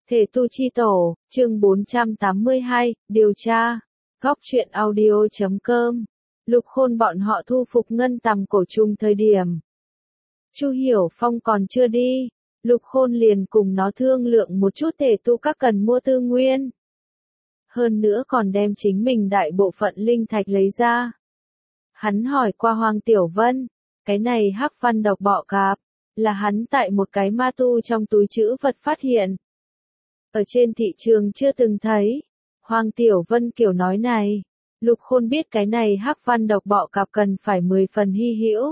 Thể tu chi tổ, chương 482, điều tra. Góc truyện audio.com. Lục Khôn bọn họ thu phục ngân tầm cổ trùng thời điểm. Chu Hiểu Phong còn chưa đi, Lục Khôn liền cùng nó thương lượng một chút thể tu các cần mua tư nguyên. Hơn nữa còn đem chính mình đại bộ phận linh thạch lấy ra. Hắn hỏi qua Hoàng Tiểu Vân, cái này hắc văn độc bọ cạp, là hắn tại một cái ma tu trong túi trữ vật phát hiện. Ở trên thị trường chưa từng thấy. Hoàng Tiểu Vân kiểu nói này, Lục Khôn biết cái này hắc văn độc bọ cạp cần phải 10 phần hy hữu.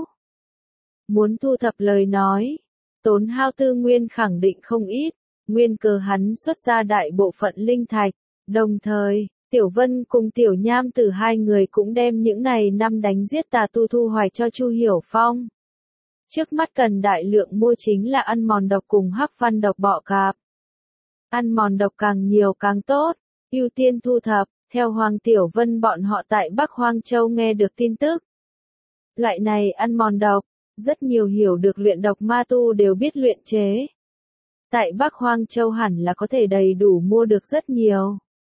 Muốn thu thập lời nói, tốn hao tư nguyên khẳng định không ít, nguyên cớ hắn xuất ra đại bộ phận linh thạch, đồng thời, Tiểu Vân cùng Tiểu Nham Tử hai người cũng đem những này năm đánh giết tà tu thu hoạch cho Chu Hiểu Phong. Trước mắt cần đại lượng mua chính là ăn mòn độc cùng hắc văn độc bọ cạp. Ăn mòn độc càng nhiều càng tốt, ưu tiên thu thập, theo Hoàng Tiểu Vân bọn họ tại Bắc Hoang Châu nghe được tin tức. Loại này ăn mòn độc, rất nhiều hiểu được luyện độc ma tu đều biết luyện chế. Tại Bắc Hoang Châu hẳn là có thể đầy đủ mua được rất nhiều.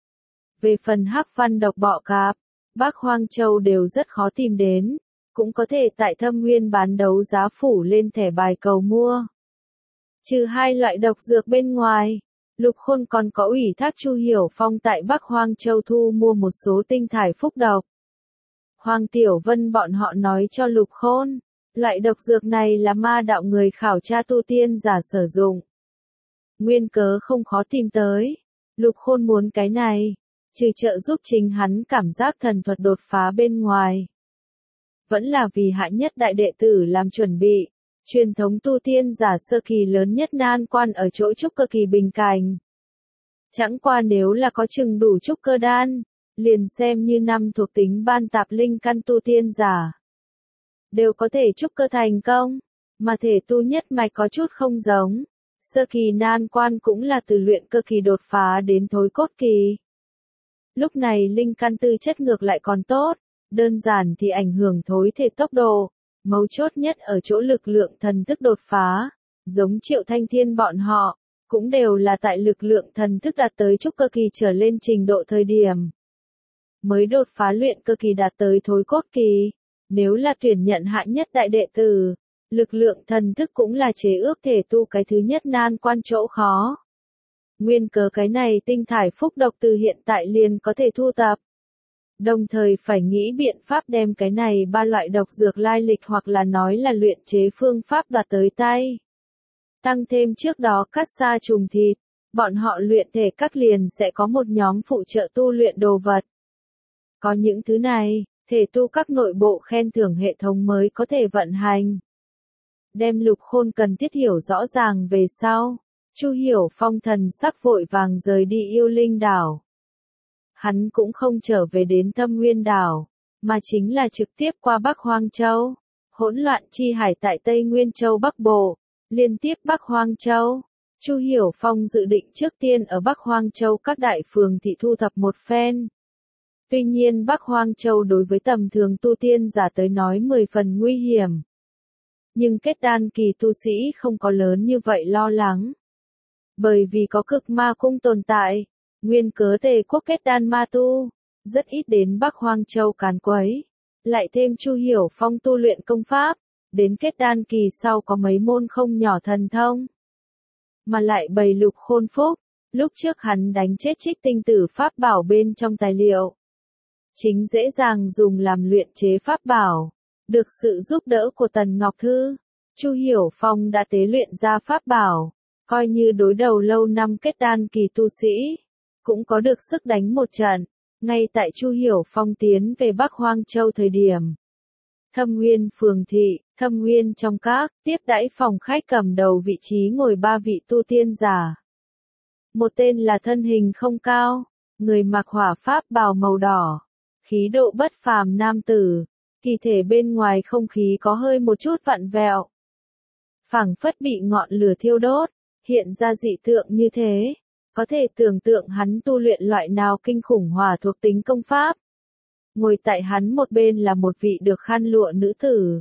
Về phần hắc văn độc bọ cạp, Bắc Hoang Châu đều rất khó tìm đến, cũng có thể tại Thâm Nguyên bán đấu giá phủ lên thẻ bài cầu mua. Trừ hai loại độc dược bên ngoài, Lục Khôn còn có ủy thác Chu Hiểu Phong tại Bắc Hoang Châu thu mua một số tinh thải phúc độc. Hoàng Tiểu Vân bọn họ nói cho Lục Khôn, loại độc dược này là ma đạo người khảo tra tu tiên giả sử dụng. Nguyên cớ không khó tìm tới, Lục Khôn muốn cái này, trừ trợ giúp chính hắn cảm giác thần thuật đột phá bên ngoài. Vẫn là vì hạ nhất đại đệ tử làm chuẩn bị. Truyền thống tu tiên giả sơ kỳ lớn nhất nan quan ở chỗ trúc cơ kỳ bình cảnh. Chẳng qua nếu là có chừng đủ trúc cơ đan, liền xem như năm thuộc tính ban tạp linh căn tu tiên giả. Đều có thể trúc cơ thành công, mà thể tu nhất mạch có chút không giống. Sơ kỳ nan quan cũng là từ luyện cơ kỳ đột phá đến thối cốt kỳ. Lúc này linh căn tư chất ngược lại còn tốt, đơn giản thì ảnh hưởng thối thể tốc độ. Mấu chốt nhất ở chỗ lực lượng thần thức đột phá, giống Triệu Thanh Thiên bọn họ, cũng đều là tại lực lượng thần thức đạt tới trúc cơ kỳ trở lên trình độ thời điểm. Mới đột phá luyện cơ kỳ đạt tới thối cốt kỳ, nếu là tuyển nhận hạ nhất đại đệ tử, lực lượng thần thức cũng là chế ước thể tu cái thứ nhất nan quan chỗ khó. Nguyên cớ cái này tinh thải phúc độc từ hiện tại liền có thể thu tập. Đồng thời phải nghĩ biện pháp đem cái này ba loại độc dược lai lịch hoặc là nói là luyện chế phương pháp đoạt tới tay. Tăng thêm trước đó cắt xa trùng thịt, bọn họ luyện thể các liền sẽ có một nhóm phụ trợ tu luyện đồ vật. Có những thứ này, thể tu các nội bộ khen thưởng hệ thống mới có thể vận hành. Đem Lục Khôn cần thiết hiểu rõ ràng về sau, Chu Hiểu Phong thần sắc vội vàng rời đi Yêu Linh đảo. Hắn cũng không trở về đến Thâm Nguyên đảo, mà chính là trực tiếp qua Bắc Hoang Châu. Hỗn loạn chi hải tại Tây Nguyên Châu Bắc Bộ, liên tiếp Bắc Hoang Châu. Chu Hiểu Phong dự định trước tiên ở Bắc Hoang Châu các đại phường thị thu thập một phen. Tuy nhiên Bắc Hoang Châu đối với tầm thường tu tiên giả tới nói 10 phần nguy hiểm. Nhưng kết đan kỳ tu sĩ không có lớn như vậy lo lắng. Bởi vì có cực ma cung tồn tại. Nguyên cớ Tề quốc kết đan ma tu, rất ít đến Bắc Hoang Châu càn quấy. Lại thêm Chu Hiểu Phong tu luyện công pháp, đến kết đan kỳ sau có mấy môn không nhỏ thần thông. Mà lại bày Lục Khôn phúc, lúc trước hắn đánh chết Trích Tinh Tử pháp bảo bên trong tài liệu. Chính dễ dàng dùng làm luyện chế pháp bảo, được sự giúp đỡ của Tần Ngọc Thư. Chu Hiểu Phong đã tế luyện ra pháp bảo, coi như đối đầu lâu năm kết đan kỳ tu sĩ. Cũng có được sức đánh một trận, ngay tại Chu Hiểu Phong tiến về Bắc Hoang Châu thời điểm. Thâm Nguyên phường thị, Thâm Nguyên trong các, tiếp đãi phòng khách cầm đầu vị trí ngồi ba vị tu tiên giả. Một tên là thân hình không cao, người mặc hỏa pháp bào màu đỏ, khí độ bất phàm nam tử, kỳ thể bên ngoài không khí có hơi một chút vặn vẹo. Phảng phất bị ngọn lửa thiêu đốt, hiện ra dị tượng như thế. Có thể tưởng tượng hắn tu luyện loại nào kinh khủng hỏa thuộc tính công pháp. Ngồi tại hắn một bên là một vị được khăn lụa nữ tử.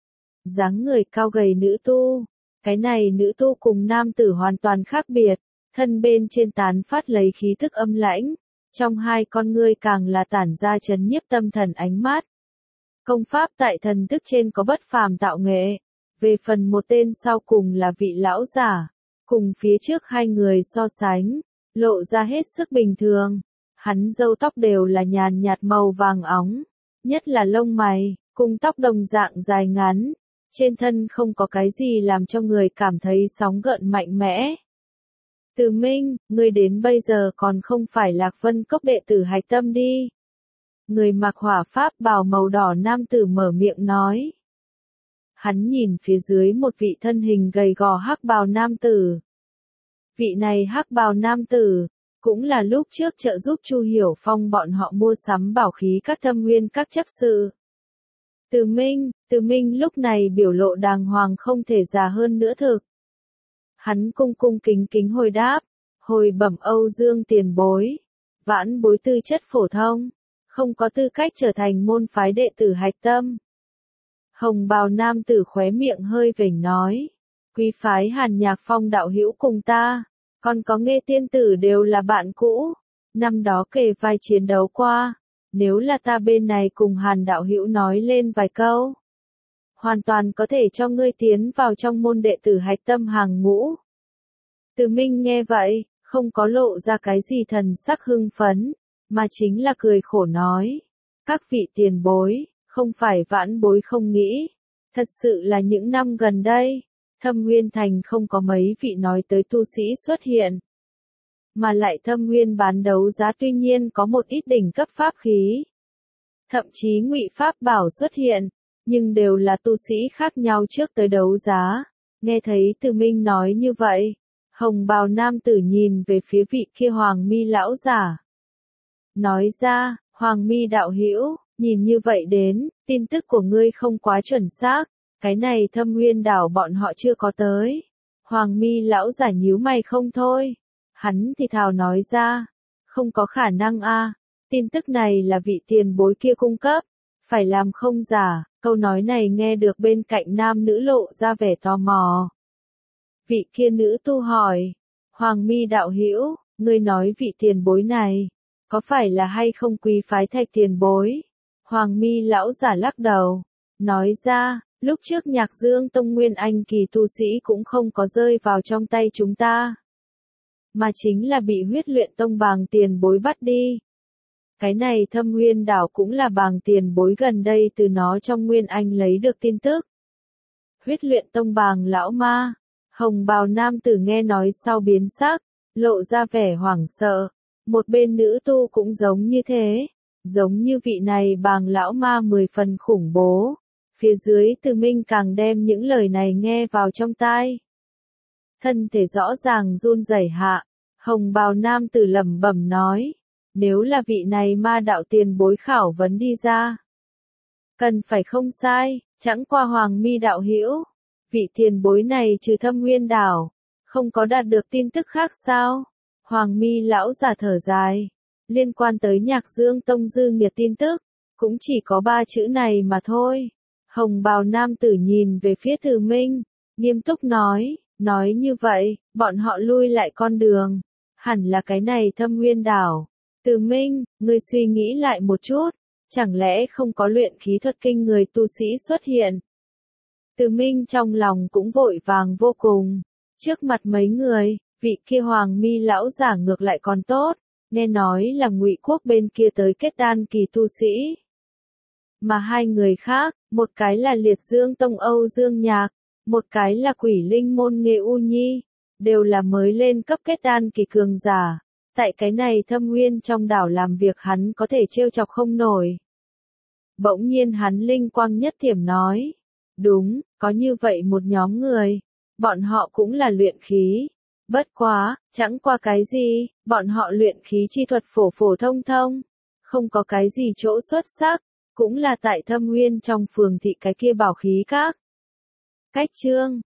Dáng người cao gầy nữ tu. Cái này nữ tu cùng nam tử hoàn toàn khác biệt. thân bên trên tán phát lấy khí tức âm lãnh, trong hai con ngươi càng là tản ra chấn nhiếp tâm thần ánh mắt. Công pháp tại thần thức trên có bất phàm tạo nghệ, về phần một tên sau cùng là vị lão giả, cùng phía trước hai người so sánh, lộ ra hết sức bình thường. Hắn râu tóc đều là nhàn nhạt màu vàng óng, nhất là lông mày, cùng tóc đồng dạng dài ngắn, trên thân không có cái gì làm cho người cảm thấy sóng gợn mạnh mẽ. Từ Minh, ngươi đến bây giờ còn không phải Lạc Vân Cốc đệ tử hạch tâm đi. Người mặc hỏa pháp bào màu đỏ nam tử mở miệng nói. Hắn nhìn phía dưới một vị thân hình gầy gò hắc bào nam tử. Vị này hắc bào nam tử, cũng là lúc trước trợ giúp Chu Hiểu Phong bọn họ mua sắm bảo khí các thâm nguyên các chấp sự. Từ Minh lúc này biểu lộ đàng hoàng không thể già hơn nữa thực. Hắn cung cung kính kính hồi đáp, hồi bẩm Âu Dương tiền bối, vãn bối tư chất phổ thông, không có tư cách trở thành môn phái đệ tử hạch tâm. Hồng bào nam tử khóe miệng hơi vểnh nói, quý phái Hàn Nhạc Phong đạo hữu cùng ta, còn có Nghê tiên tử đều là bạn cũ, năm đó kề vai chiến đấu qua, nếu là ta bên này cùng Hàn đạo hữu nói lên vài câu, hoàn toàn có thể cho ngươi tiến vào trong môn đệ tử hạch tâm hàng ngũ. Từ Minh nghe vậy, không có lộ ra cái gì thần sắc hưng phấn, mà chính là cười khổ nói, các vị tiền bối, không phải vãn bối không nghĩ, thật sự là những năm gần đây, Thâm Nguyên Thành không có mấy vị nói tới tu sĩ xuất hiện. Mà lại Thâm Nguyên bán đấu giá tuy nhiên có một ít đỉnh cấp pháp khí. Thậm chí ngụy pháp bảo xuất hiện, nhưng đều là tu sĩ khác nhau trước tới đấu giá. Nghe thấy Từ Minh nói như vậy, hồng bào nam tử nhìn về phía vị kia Hoàng Mi lão giả. Nói ra, Hoàng Mi đạo hữu, nhìn như vậy đến, tin tức của ngươi không quá chuẩn xác, cái này Thâm Nguyên đảo bọn họ chưa có tới. Hoàng Mi lão giả nhíu mày không thôi. Hắn thì thào nói ra, không có khả năng a, tin tức này là vị tiền bối kia cung cấp, phải làm không giả, câu nói này nghe được bên cạnh nam nữ lộ ra vẻ tò mò. Vị kia nữ tu hỏi, Hoàng Mi đạo hữu, ngươi nói vị tiền bối này, có phải là hay không quý phái Thạch tiền bối? Hoàng Mi lão giả lắc đầu, nói ra, lúc trước Nhạc Dương Tông Nguyên Anh kỳ tu sĩ cũng không có rơi vào trong tay chúng ta, mà chính là bị Huyết Luyện Tông Bàng tiền bối bắt đi. Cái này Thâm Nguyên đảo cũng là Bàng tiền bối gần đây từ nó trong Nguyên Anh lấy được tin tức. Huyết Luyện Tông Bàng lão ma, hồng bào nam tử nghe nói sau biến sắc, lộ ra vẻ hoảng sợ. Một bên nữ tu cũng giống như thế, giống như vị này Bàng lão ma 10 phần khủng bố. Phía dưới Từ Minh càng đem những lời này nghe vào trong tai. Thân thể rõ ràng run rẩy hạ, hồng bào nam tử lẩm bẩm nói, nếu là vị này ma đạo tiền bối khảo vấn đi ra, cần phải không sai, chẳng qua Hoàng Mi đạo hữu, vị tiền bối này trừ Thâm Nguyên đảo, không có đạt được tin tức khác sao? Hoàng Mi lão giả thở dài, liên quan tới Nhạc Dương Tông dư nghiệt tin tức, cũng chỉ có 3 chữ này mà thôi. Hồng bào nam tử nhìn về phía Từ Minh, nghiêm túc nói như vậy, bọn họ lui lại con đường, hẳn là cái này Thâm Nguyên đảo. Từ Minh, ngươi suy nghĩ lại một chút, chẳng lẽ không có luyện khí thuật kinh người tu sĩ xuất hiện? Từ Minh trong lòng cũng vội vàng vô cùng, trước mặt mấy người, vị kia Hoàng Mi lão giả ngược lại còn tốt, nghe nói là Ngụy Quốc bên kia tới kết đan kỳ tu sĩ. Mà hai người khác, một cái là Liệt Dương Tông Âu Dương Nhạc, một cái là Quỷ Linh môn Nghê U Nhi, đều là mới lên cấp kết đan kỳ cường giả. Tại cái này Thâm Nguyên trong đảo làm việc hắn có thể trêu chọc không nổi. Bỗng nhiên hắn linh quang nhất thiểm nói, đúng, có như vậy một nhóm người, bọn họ cũng là luyện khí. Bất quá, chẳng qua cái gì, bọn họ luyện khí chi thuật phổ phổ thông thông, không có cái gì chỗ xuất sắc, cũng là tại Thâm Nguyên trong phường thị cái kia bảo khí các. Cách chương